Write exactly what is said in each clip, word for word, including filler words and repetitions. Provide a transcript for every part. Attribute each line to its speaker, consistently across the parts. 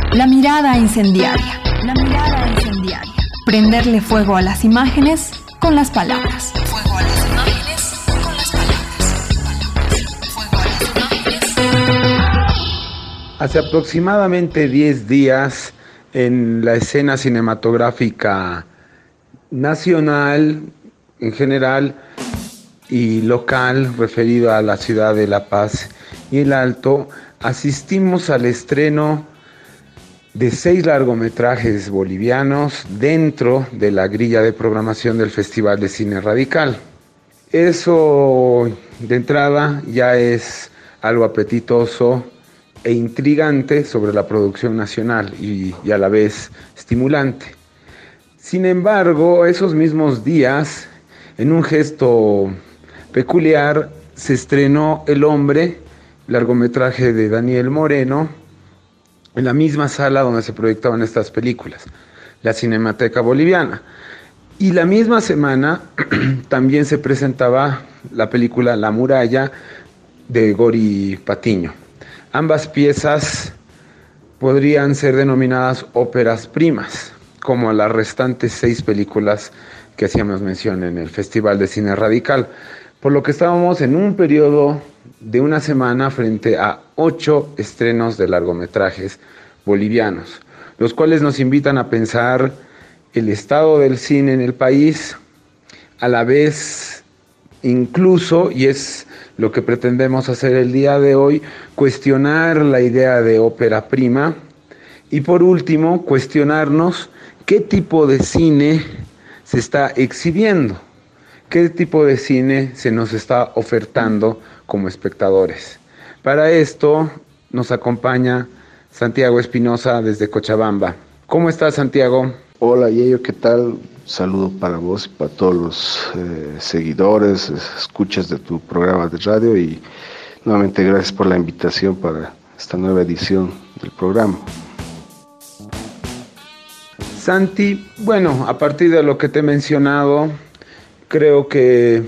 Speaker 1: La mirada incendiaria. La mirada incendiaria. Prenderle fuego a las imágenes con las palabras. Fuego a las imágenes con las palabras. Fuego a las imágenes.
Speaker 2: Hace aproximadamente diez días, en la escena cinematográfica nacional, en general, y local, referido a la ciudad de La Paz y el Alto, asistimos al estreno de seis largometrajes bolivianos dentro de la grilla de programación del Festival de Cine Radical. Eso, de entrada, ya es algo apetitoso e intrigante sobre la producción nacional y, y a la vez estimulante. Sin embargo, esos mismos días, en un gesto peculiar, se estrenó El Hombre, largometraje de Daniel Moreno, en la misma sala donde se proyectaban estas películas, la Cinemateca Boliviana. Y la misma semana también se presentaba la película La Muralla de Gori Patiño. Ambas piezas podrían ser denominadas óperas primas, como las restantes seis películas que hacíamos mención en el Festival de Cine Radical, por lo que estábamos en un periodo de una semana frente a ocho estrenos de largometrajes bolivianos, los cuales nos invitan a pensar el estado del cine en el país, a la vez incluso, y es lo que pretendemos hacer el día de hoy, cuestionar la idea de ópera prima, y por último, cuestionarnos qué tipo de cine se está exhibiendo, qué tipo de cine se nos está ofertando como espectadores. Para esto nos acompaña Santiago Espinosa desde Cochabamba. ¿Cómo estás, Santiago?
Speaker 3: Hola, Yeyo, ¿qué tal? Saludo para vos y para todos los eh, seguidores, escuchas de tu programa de radio, y nuevamente gracias por la invitación para esta nueva edición del programa.
Speaker 2: Santi, bueno, a partir de lo que te he mencionado, creo que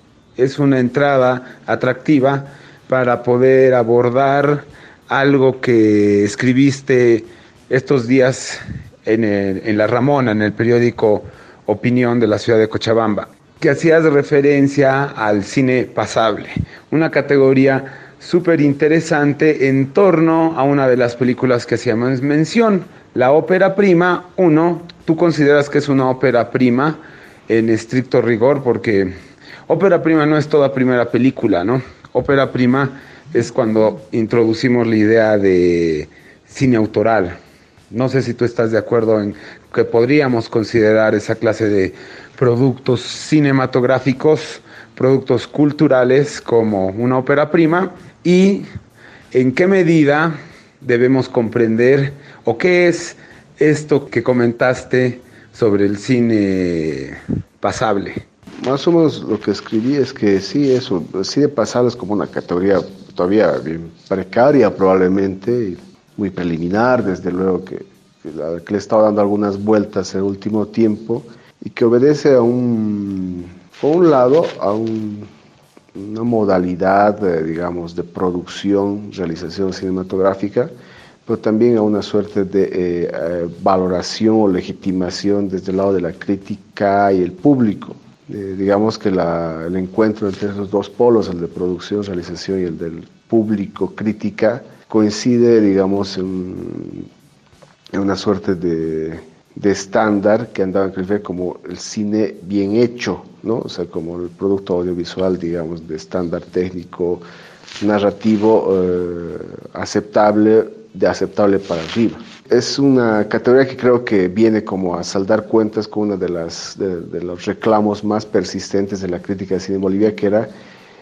Speaker 2: es una entrada atractiva para poder abordar algo que escribiste estos días en, el, en La Ramona, en el periódico Opinión de la ciudad de Cochabamba, que hacías referencia al cine pasable, una categoría súper interesante en torno a una de las películas que hacíamos mención, la ópera prima. Uno, ¿tú consideras que es una ópera prima en estricto rigor? Porque ópera prima no es toda primera película, ¿no? Ópera prima es cuando introducimos la idea de cine autoral. No sé si tú estás de acuerdo en que podríamos considerar esa clase de productos cinematográficos, productos culturales, como una ópera prima, y en qué medida debemos comprender o qué es esto que comentaste sobre el cine pasable.
Speaker 3: Más o menos lo que escribí es que sí, eso, el cine pasable es como una categoría todavía bien precaria probablemente, y muy preliminar, desde luego, que, que, la, que le he estado dando algunas vueltas en el último tiempo, y que obedece a un, por un lado, a un, una modalidad, eh, digamos, de producción, realización cinematográfica, pero también a una suerte de eh, eh, valoración o legitimación desde el lado de la crítica y el público. Eh, digamos que la, el encuentro entre esos dos polos, el de producción, realización, y el del público, crítica, coincide, digamos, en, en una suerte de, de estándar que andaba a calificar como el cine bien hecho, ¿no? O sea, como el producto audiovisual, digamos, de estándar técnico, narrativo, eh, aceptable, de aceptable para arriba. Es una categoría que creo que viene como a saldar cuentas con uno de, las, de, de los reclamos más persistentes de la crítica de cine en Bolivia, que era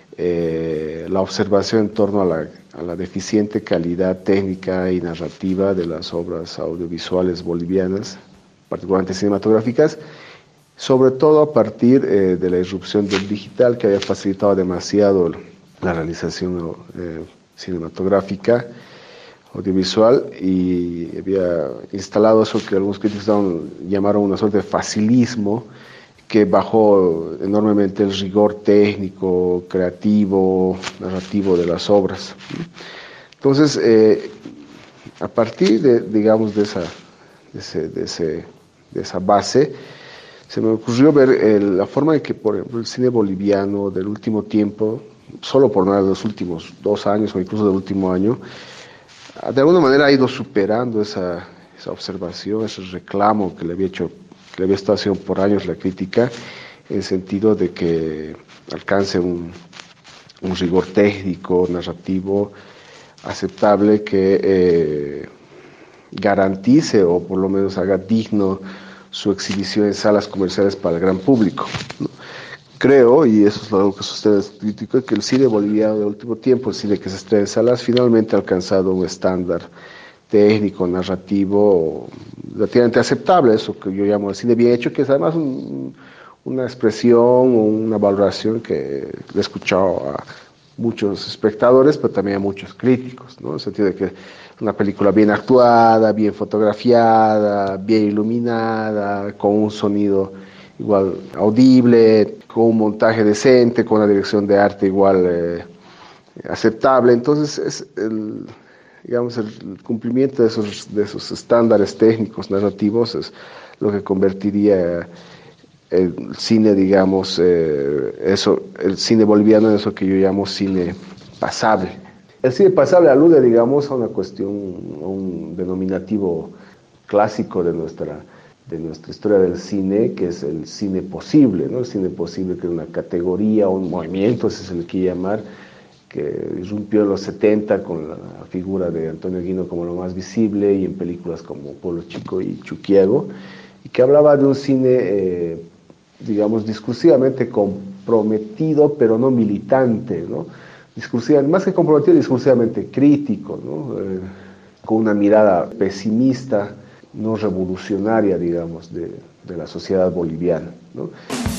Speaker 3: eh, la observación en torno a la, a la deficiente calidad técnica y narrativa de las obras audiovisuales bolivianas, particularmente cinematográficas, sobre todo a partir eh, de la irrupción del digital, que había facilitado demasiado la realización eh, cinematográfica, audiovisual, y había instalado eso que algunos críticos llamaron una suerte de facilismo, que bajó enormemente el rigor técnico, creativo, narrativo de las obras. Entonces, eh, a partir de, digamos, de esa, de, ese, de, ese, de esa base, se me ocurrió ver el, la forma en que, por ejemplo, el cine boliviano del último tiempo, solo por nada de los últimos dos años o incluso del último año, de alguna manera ha ido superando esa, esa observación, ese reclamo que le había hecho, que le había estado haciendo por años la crítica, en el sentido de que alcance un, un rigor técnico, narrativo, aceptable, que eh, garantice o por lo menos haga digno su exhibición en salas comerciales para el gran público, ¿no? Creo, y eso es algo que sostiene el crítico, que el cine boliviano del último tiempo, el cine que se estrena en salas, finalmente ha alcanzado un estándar técnico, narrativo, relativamente aceptable, eso que yo llamo el cine bien hecho, que es además un, una expresión o una valoración que he escuchado a muchos espectadores, pero también a muchos críticos, ¿no? En el sentido de que una película bien actuada, bien fotografiada, bien iluminada, con un sonido igual audible, con un montaje decente, con una dirección de arte igual eh, aceptable. Entonces, es el, digamos, el cumplimiento de esos, de esos estándares técnicos, narrativos, es lo que convertiría el cine, digamos, eh, eso, el cine boliviano en eso que yo llamo cine pasable. El cine pasable alude, digamos, a una cuestión, a un denominativo clásico de nuestra, de nuestra historia del cine, que es el cine posible, ¿no? El cine posible, que es una categoría, un movimiento, ese se le quiere llamar, que irrumpió en los setenta con la figura de Antonio Guino como lo más visible, y en películas como Pueblo Chico y Chuquiago, y que hablaba de un cine, eh, digamos, discursivamente comprometido, pero no militante, ¿no? Discursiva, más que comprometido, discursivamente crítico, ¿no? Eh, con una mirada pesimista, no revolucionaria, digamos, de, de la sociedad boliviana, ¿no?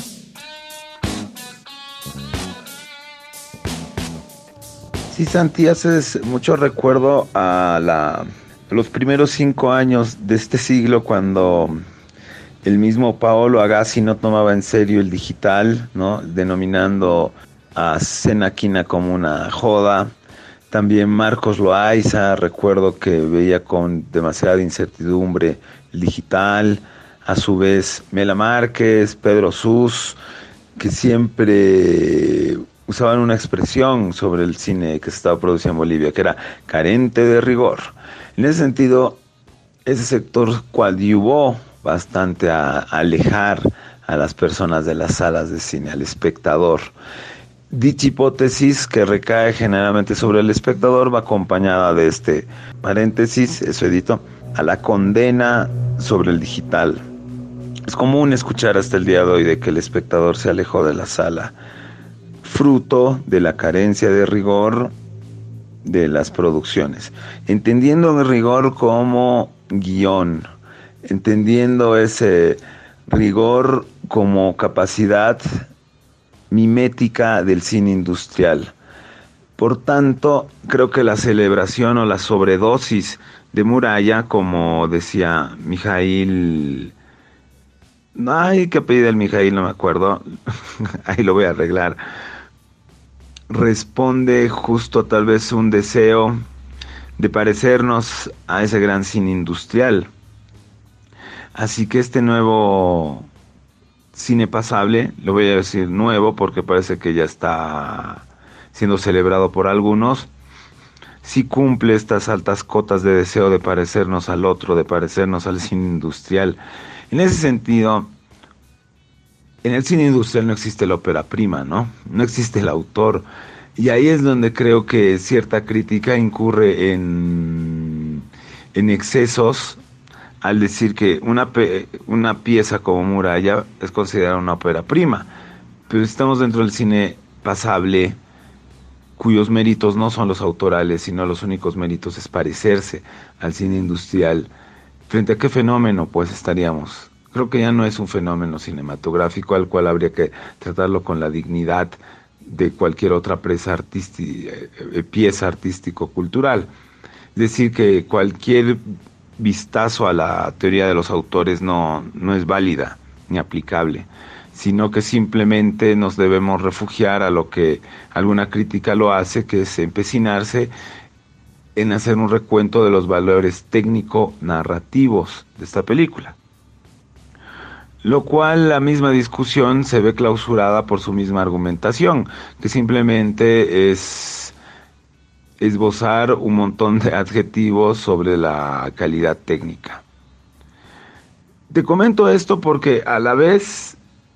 Speaker 2: Sí, Santi, haces mucho recuerdo a, la, a los primeros cinco años de este siglo, cuando el mismo Paolo Agassi no tomaba en serio el digital, ¿no? Denominando a Senaquina como una joda. También Marcos Loaiza, recuerdo que veía con demasiada incertidumbre el digital. A su vez, Mela Márquez, Pedro Sus, que siempre usaban una expresión sobre el cine que se estaba produciendo en Bolivia, que era carente de rigor. En ese sentido, ese sector coadyuvó bastante a alejar a las personas de las salas de cine, al espectador. Dicha hipótesis, que recae generalmente sobre el espectador, va acompañada de este paréntesis, eso edito, a la condena sobre el digital. Es común escuchar hasta el día de hoy de que el espectador se alejó de la sala, fruto de la carencia de rigor de las producciones. Entendiendo el rigor como guión, entendiendo ese rigor como capacidad mimética del cine industrial. Por tanto, creo que la celebración o la sobredosis de Muralla, como decía Mijail, ay, qué apellido el Mijail, no me acuerdo, ahí lo voy a arreglar, responde justo tal vez un deseo de parecernos a ese gran cine industrial. Así que este nuevo cine pasable, lo voy a decir nuevo porque parece que ya está siendo celebrado por algunos, sí cumple estas altas cotas de deseo de parecernos al otro, de parecernos al cine industrial. En ese sentido, en el cine industrial no existe la ópera prima, ¿no? No existe el autor. Y ahí es donde creo que cierta crítica incurre en, en excesos, al decir que una, pe- una pieza como Muralla es considerada una ópera prima, pero estamos dentro del cine pasable, cuyos méritos no son los autorales, sino los únicos méritos es parecerse al cine industrial. ¿Frente a qué fenómeno pues estaríamos? Creo que ya no es un fenómeno cinematográfico al cual habría que tratarlo con la dignidad de cualquier otra pieza, artística, pieza artístico-cultural. Es decir, que cualquier vistazo a la teoría de los autores no, no es válida ni aplicable, sino que simplemente nos debemos refugiar a lo que alguna crítica lo hace, que es empecinarse en hacer un recuento de los valores técnico-narrativos de esta película. Lo cual la misma discusión se ve clausurada por su misma argumentación, que simplemente es esbozar un montón de adjetivos sobre la calidad técnica. Te comento esto porque a la vez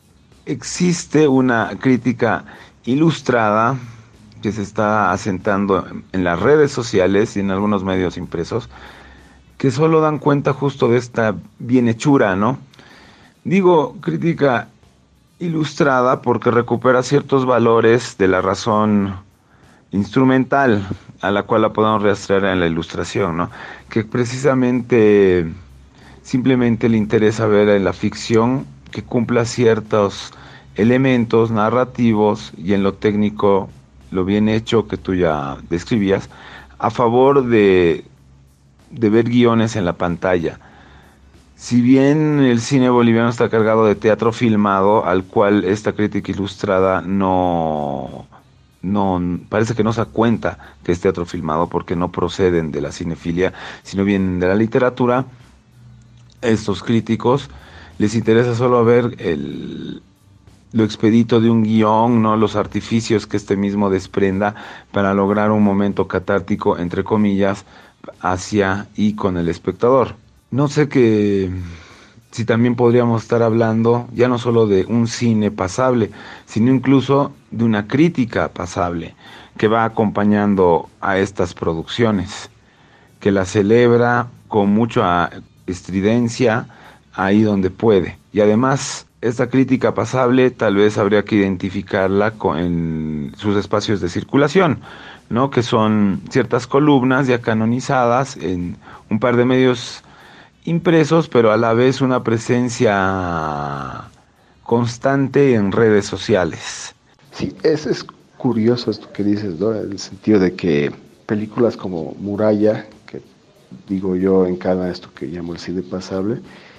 Speaker 2: existe una crítica ilustrada que se está asentando en las redes sociales y en algunos medios impresos, que solo dan cuenta justo de esta bienhechura, ¿no? Digo crítica ilustrada porque recupera ciertos valores de la razón instrumental, a la cual la podemos rastrear en la ilustración, ¿no? Que precisamente simplemente le interesa ver en la ficción que cumpla ciertos elementos narrativos y en lo técnico lo bien hecho que tú ya describías, a favor de, de ver guiones en la pantalla. Si bien el cine boliviano está cargado de teatro filmado, al cual esta crítica ilustrada no, no parece que no se da cuenta que es teatro filmado porque no proceden de la cinefilia, sino vienen de la literatura, estos críticos les interesa solo ver el lo expedito de un guión, ¿no? Los artificios que este mismo desprenda para lograr un momento catártico, entre comillas, hacia y con el espectador. No sé que si también podríamos estar hablando ya no solo de un cine pasable, sino incluso de una crítica pasable que va acompañando a estas producciones, que la celebra con mucha estridencia ahí donde puede. Y además, esta crítica pasable tal vez habría que identificarla con, en sus espacios de circulación, ¿no? Que son ciertas columnas ya canonizadas en un par de medios impresos, pero a la vez una presencia constante en redes sociales.
Speaker 3: Sí, es, es curioso esto que dices, ¿no? En el sentido de que películas como Muralla, que digo yo encarna esto que llamo el cine pasable,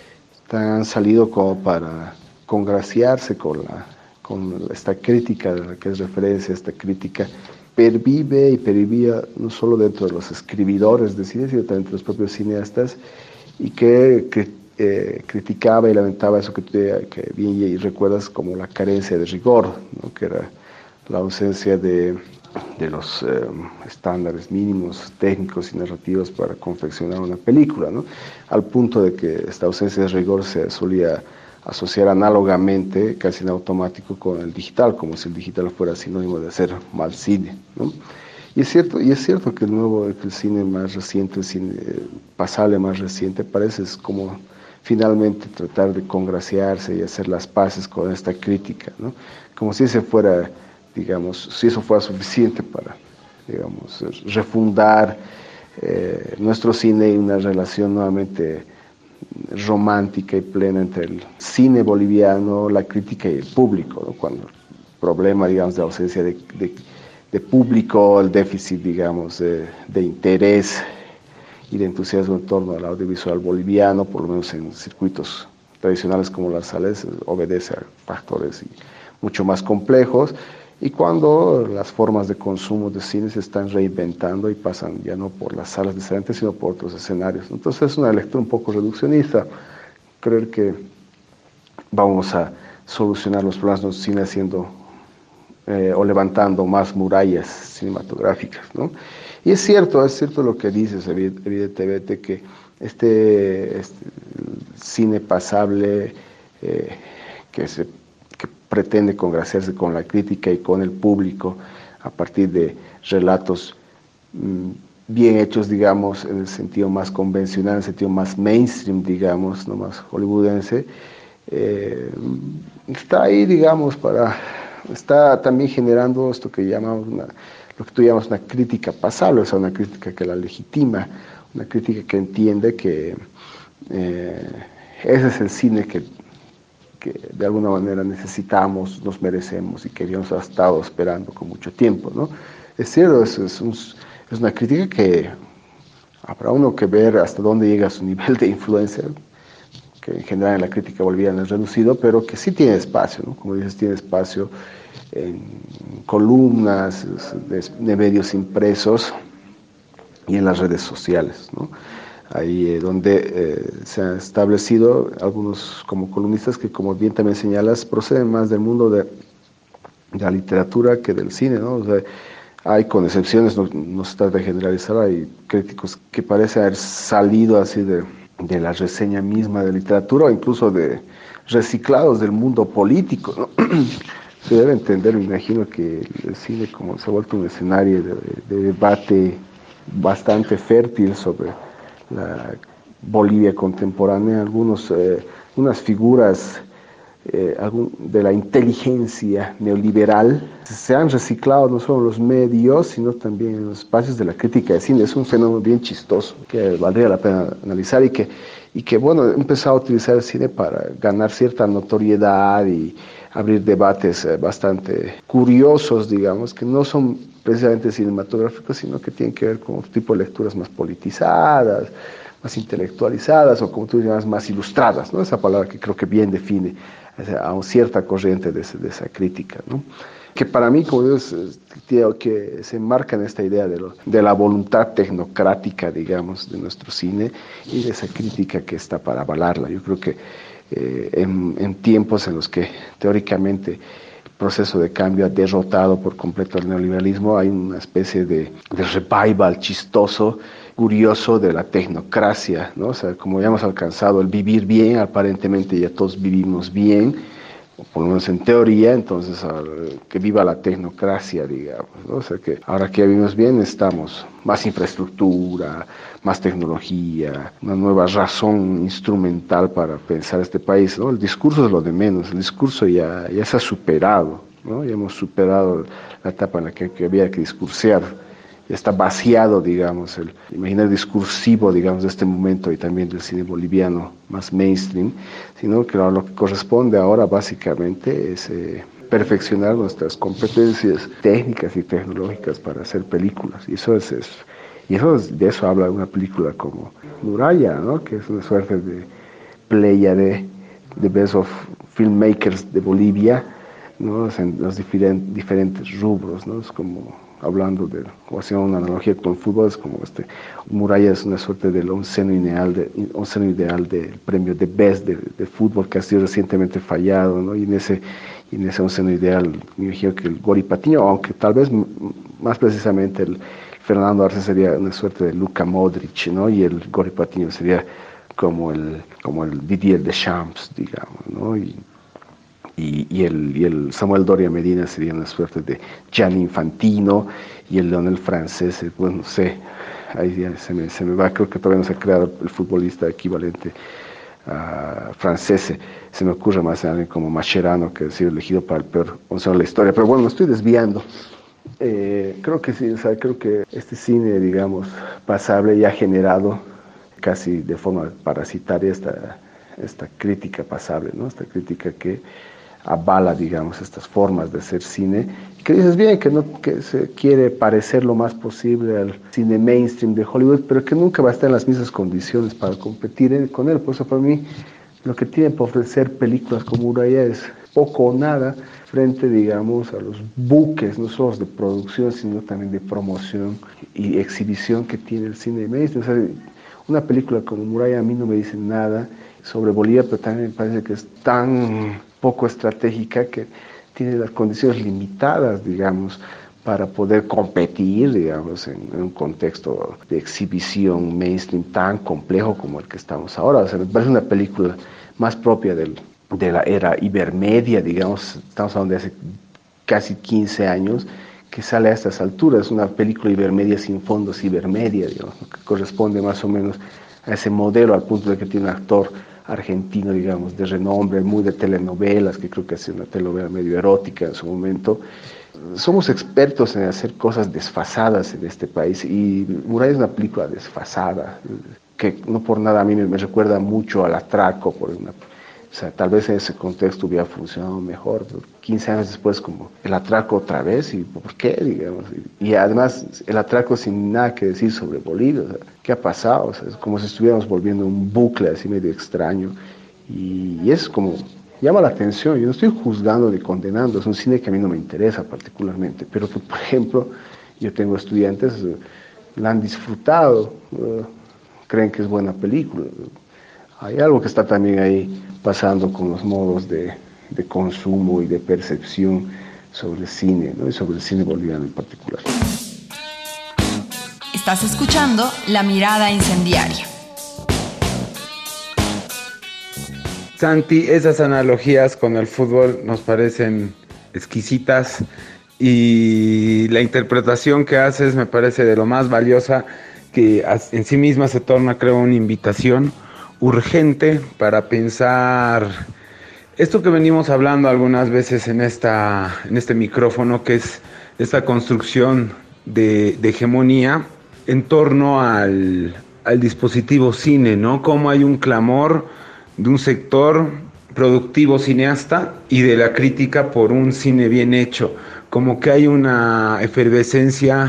Speaker 3: han salido como para congraciarse con, la, con esta crítica de la que es referencia, esta crítica pervive y pervivía no solo dentro de los escribidores de cine, sino también entre los propios cineastas, y que, que eh, criticaba y lamentaba eso que, te, que bien recuerdas como la carencia de rigor, ¿no? Que era la ausencia de, de los eh, estándares mínimos técnicos y narrativos para confeccionar una película, ¿no? Al punto de que esta ausencia de rigor se solía asociar análogamente, casi en automático, con el digital, como si el digital fuera sinónimo de hacer mal cine, ¿no? Y es cierto, y es cierto que el nuevo, que el cine más reciente, el cine pasable más reciente, parece es como finalmente tratar de congraciarse y hacer las paces con esta crítica, ¿no? Como si ese fuera, digamos, si eso fuera suficiente para, digamos, refundar eh, nuestro cine y una relación nuevamente romántica y plena entre el cine boliviano, la crítica y el público, ¿no? Cuando el problema, digamos, de ausencia de, de, de público, el déficit, digamos, de, de interés y de entusiasmo en torno al audiovisual boliviano, por lo menos en circuitos tradicionales como las sales, obedece a factores mucho más complejos, y cuando las formas de consumo de cine se están reinventando y pasan ya no por las salas de cine, sino por otros escenarios. Entonces es una lectura un poco reduccionista, creer que vamos a solucionar los problemas del cine haciendo eh, o levantando más murallas cinematográficas, ¿no? Y es cierto, es cierto lo que dices, evidentemente, que este, este cine pasable eh, que se que pretende congraciarse con la crítica y con el público a partir de relatos mmm, bien hechos, digamos, en el sentido más convencional, en el sentido más mainstream, digamos, no más hollywoodense, eh, está ahí, digamos, para, está también generando esto que llamamos una, lo que tú llamas una crítica pasable, o sea, una crítica que la legitima, una crítica que entiende que eh, ese es el cine que que de alguna manera necesitamos, nos merecemos y que habíamos estado esperando con mucho tiempo, ¿no? Es cierto, es, es, un, es una crítica que habrá uno que ver hasta dónde llega su nivel de influencia, que en general en la crítica boliviana es reducido, pero que sí tiene espacio, ¿no? Como dices, tiene espacio en columnas de, de medios impresos, y en las redes sociales, ¿no? Ahí eh, donde eh, se han establecido algunos como columnistas que, como bien también señalas, proceden más del mundo de, de la literatura que del cine, ¿no? O sea, hay, con excepciones, no, no se trata de generalizar, hay críticos que parecen haber salido así de, de la reseña misma de literatura o incluso de reciclados del mundo político, ¿no? Se debe entender, me imagino, que el cine como se ha vuelto un escenario de, de debate bastante fértil sobre la Bolivia contemporánea, algunos, eh, unas figuras eh, algún, de la inteligencia neoliberal se han reciclado no solo en los medios, sino también en los espacios de la crítica de cine. Es un fenómeno bien chistoso que valdría la pena analizar y que, y que bueno, he empezado a utilizar el cine para ganar cierta notoriedad y abrir debates eh, bastante curiosos, digamos, que no son precisamente cinematográficos, sino que tienen que ver con otro tipo de lecturas más politizadas, más intelectualizadas o, como tú llamas, más ilustradas, ¿no? Esa palabra que creo que bien define a una cierta corriente de, ese, de esa crítica, ¿no? Que para mí, como digo, que se enmarca en esta idea de, lo, de la voluntad tecnocrática, digamos, de nuestro cine y de esa crítica que está para avalarla. Yo creo que eh, en, en tiempos en los que teóricamente el proceso de cambio ha derrotado por completo el neoliberalismo, hay una especie de, de revival chistoso, curioso de la tecnocracia, ¿no? O sea, como ya hemos alcanzado el vivir bien, aparentemente ya todos vivimos bien, o por lo menos en teoría, entonces que viva la tecnocracia, digamos, ¿no? O sea, que ahora que ya vivimos bien necesitamos más infraestructura, más tecnología, una nueva razón instrumental para pensar este país, ¿no? El discurso es lo de menos, el discurso ya, ya se ha superado, ¿no? Ya hemos superado la etapa en la que, que había que discursear. Ya está vaciado, digamos, el imaginario discursivo, digamos, de este momento y también del cine boliviano más mainstream, sino que lo que corresponde ahora básicamente es eh, perfeccionar nuestras competencias técnicas y tecnológicas para hacer películas. Y eso es, es y eso es, de eso habla una película como Muralla, ¿no? Que es una suerte de playa de, de best of filmmakers de Bolivia, ¿no? En los diferent, diferentes rubros, ¿no? Es como hablando de, como hacía una analogía con el fútbol, es como este, Muralla es una suerte del onceno ideal, de, onceno ideal del premio de Best de, de fútbol que ha sido recientemente fallado, ¿no? Y en ese, y en ese onceno ideal, me imagino que el Gori Patiño, aunque tal vez más precisamente el Fernando Arce sería una suerte de Luka Modric, ¿no? Y el Gori Patiño sería como el, como el Didier Deschamps, digamos, ¿no? Y, Y, y, el, y el Samuel Doria Medina sería una suerte de Gianni Infantino, y el Leonel Francés, bueno, no sé, ahí ya se me, se me va, creo que todavía no se ha creado el futbolista equivalente uh, francés, se me ocurre más a alguien como Mascherano, que ha sido elegido para el peor onceno de la historia, pero bueno, me estoy desviando. Eh, creo que sí, o sea, creo que este cine, digamos, pasable ya ha generado casi de forma parasitaria esta, esta crítica pasable, ¿no? Esta crítica que avala, digamos, estas formas de hacer cine, que dices bien, que, no, que se quiere parecer lo más posible al cine mainstream de Hollywood, pero que nunca va a estar en las mismas condiciones para competir con él. Por eso para mí lo que tiene para ofrecer películas como Muralla es poco o nada frente, digamos, a los buques, no solo de producción, sino también de promoción y exhibición que tiene el cine mainstream. O sea, una película como Muralla a mí no me dice nada sobre Bolivia, pero también me parece que es tan poco estratégica que tiene las condiciones limitadas, digamos, para poder competir, digamos, en, en un contexto de exhibición mainstream tan complejo como el que estamos ahora. O sea, me parece una película más propia del, de la era ibermedia, digamos, estamos hablando de hace casi quince años, que sale a estas alturas, una película ibermedia sin fondos ibermedia, digamos, que corresponde más o menos a ese modelo, al punto de que tiene un actor argentino, digamos, de renombre, muy de telenovelas, que creo que hace una telenovela medio erótica en su momento. Somos expertos en hacer cosas desfasadas en este país, y Muralla es una película desfasada, que no por nada a mí me, me recuerda mucho al Atraco, por una, o sea, tal vez en ese contexto hubiera funcionado mejor, pero quince años después como el Atraco otra vez, y ¿por qué? Digamos, y, y además el Atraco sin nada que decir sobre Bolivia, o sea, ¿qué ha pasado? O sea, es como si estuviéramos volviendo un bucle así medio extraño, y, y es como, llama la atención. Yo no estoy juzgando ni condenando, es un cine que a mí no me interesa particularmente, pero por ejemplo, yo tengo estudiantes la han disfrutado, uh, creen que es buena película. Hay algo que está también ahí pasando con los modos de, de consumo y de percepción sobre el cine, ¿no? Y sobre el cine boliviano en particular.
Speaker 1: Estás escuchando La Mirada Incendiaria.
Speaker 2: Santi, esas analogías con el fútbol nos parecen exquisitas y la interpretación que haces me parece de lo más valiosa, que en sí misma se torna, creo, una invitación urgente para pensar esto que venimos hablando algunas veces en, esta, en este micrófono, que es esta construcción de, de hegemonía en torno al, al dispositivo cine, ¿no? Cómo hay un clamor de un sector productivo cineasta y de la crítica por un cine bien hecho, como que hay una efervescencia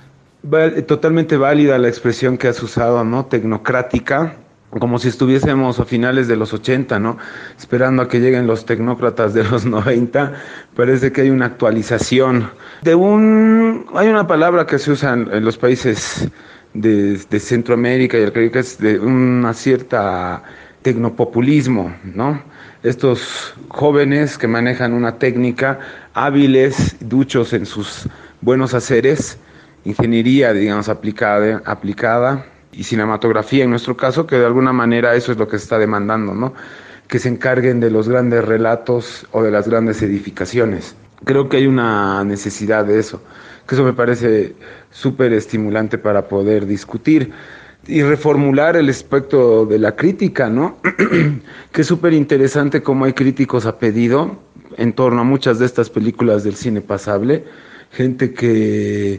Speaker 2: totalmente válida, la expresión que has usado, ¿no? Tecnocrática, como si estuviésemos a finales de los ochenta, ¿no? Esperando a que lleguen los tecnócratas de los noventa. Parece que hay una actualización de un... Hay una palabra que se usa en, en los países de, de Centroamérica y el Caribe, que es de una cierta tecnopopulismo, ¿no? Estos jóvenes que manejan una técnica, hábiles, duchos en sus buenos haceres, ingeniería, digamos, aplicada, aplicada, y cinematografía en nuestro caso, que de alguna manera eso es lo que se está demandando, ¿no? Que se encarguen de los grandes relatos o de las grandes edificaciones. Creo que hay una necesidad de eso, que eso me parece súper estimulante para poder discutir y reformular el aspecto de la crítica, ¿no? Que es súper interesante cómo hay críticos a pedido en torno a muchas de estas películas del cine pasable, gente que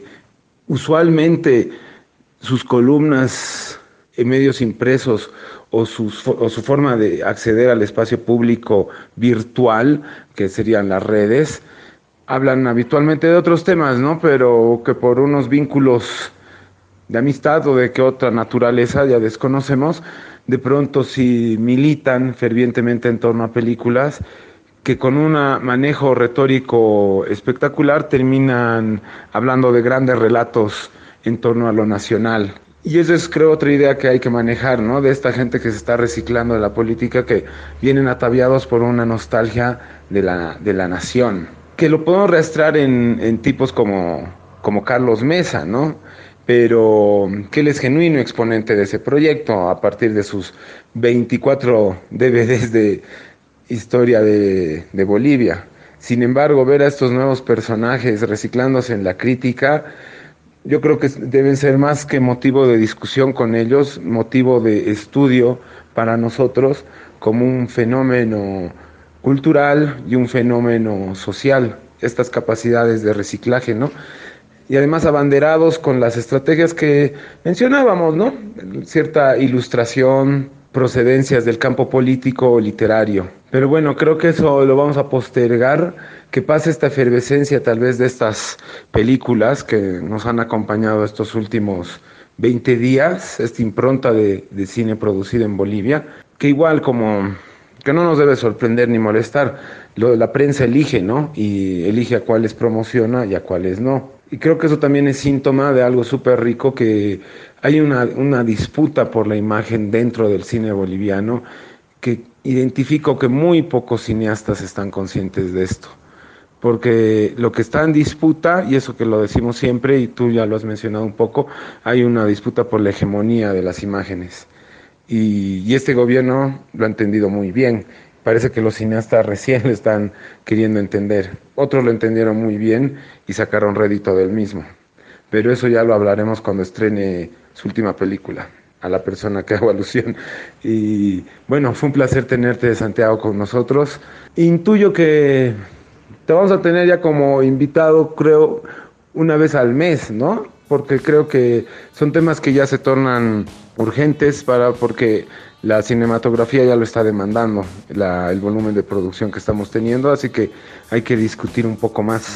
Speaker 2: usualmente sus columnas en medios impresos o, sus, o su forma de acceder al espacio público virtual, que serían las redes, hablan habitualmente de otros temas, ¿no? Pero que por unos vínculos de amistad o de qué otra naturaleza ya desconocemos, de pronto sí militan fervientemente en torno a películas que con un manejo retórico espectacular terminan hablando de grandes relatos en torno a lo nacional. Y eso es, creo, otra idea que hay que manejar, ¿no? De esta gente que se está reciclando de la política, que vienen ataviados por una nostalgia de la, de la nación. Que lo podemos rastrear en, en tipos como, como Carlos Mesa, ¿no? Pero que él es genuino exponente de ese proyecto a partir de sus veinticuatro D V Ds de historia de, de Bolivia. Sin embargo, ver a estos nuevos personajes reciclándose en la crítica, yo creo que deben ser más que motivo de discusión con ellos, motivo de estudio para nosotros como un fenómeno cultural y un fenómeno social, estas capacidades de reciclaje, ¿no? Y además abanderados con las estrategias que mencionábamos, ¿no? Cierta ilustración, procedencias del campo político o literario. Pero bueno, creo que eso lo vamos a postergar, que pase esta efervescencia tal vez de estas películas que nos han acompañado estos últimos veinte días, esta impronta de, de cine producido en Bolivia, que igual como que no nos debe sorprender ni molestar, lo, la prensa elige, ¿no? Y elige a cuáles promociona y a cuáles no. Y creo que eso también es síntoma de algo súper rico, que hay una, una disputa por la imagen dentro del cine boliviano, que identifico que muy pocos cineastas están conscientes de esto. Porque lo que está en disputa, y eso que lo decimos siempre, y tú ya lo has mencionado un poco, hay una disputa por la hegemonía de las imágenes. Y, y este gobierno lo ha entendido muy bien. Parece que los cineastas recién lo están queriendo entender. Otros lo entendieron muy bien y sacaron rédito del mismo. Pero eso ya lo hablaremos cuando estrene su última película, a la persona que hago alusión. Y bueno, fue un placer tenerte, Santiago, con nosotros. Intuyo que te vamos a tener ya como invitado, creo, una vez al mes, ¿no? Porque creo que son temas que ya se tornan urgentes para porque la cinematografía ya lo está demandando, la, el volumen de producción que estamos teniendo, así que hay que discutir un poco más.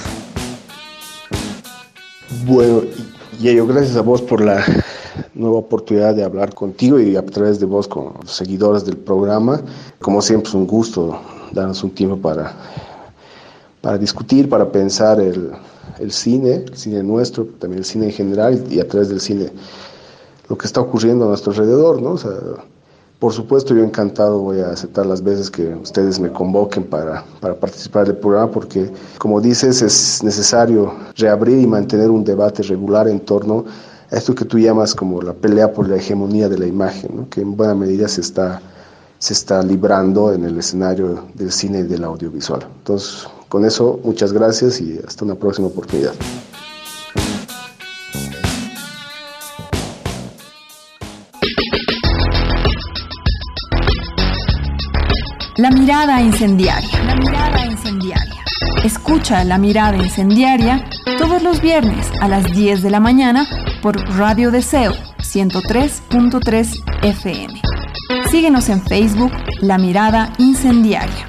Speaker 3: Bueno, Yayo, gracias a vos por la nueva oportunidad de hablar contigo y a través de vos con los seguidores del programa. Como siempre es un gusto darnos un tiempo para, para discutir, para pensar el, el cine, el cine nuestro, también el cine en general y a través del cine lo que está ocurriendo a nuestro alrededor, ¿no? O sea, por supuesto, yo encantado voy a aceptar las veces que ustedes me convoquen para, para participar del programa, porque, como dices, es necesario reabrir y mantener un debate regular en torno a esto que tú llamas como la pelea por la hegemonía de la imagen, ¿no? Que en buena medida se está, se está librando en el escenario del cine y del audiovisual. Entonces, con eso, muchas gracias y hasta una próxima oportunidad.
Speaker 1: La mirada incendiaria. La mirada incendiaria. Escucha La Mirada Incendiaria todos los viernes a las diez de la mañana por Radio Deseo ciento tres punto tres F M. Síguenos en Facebook La Mirada Incendiaria.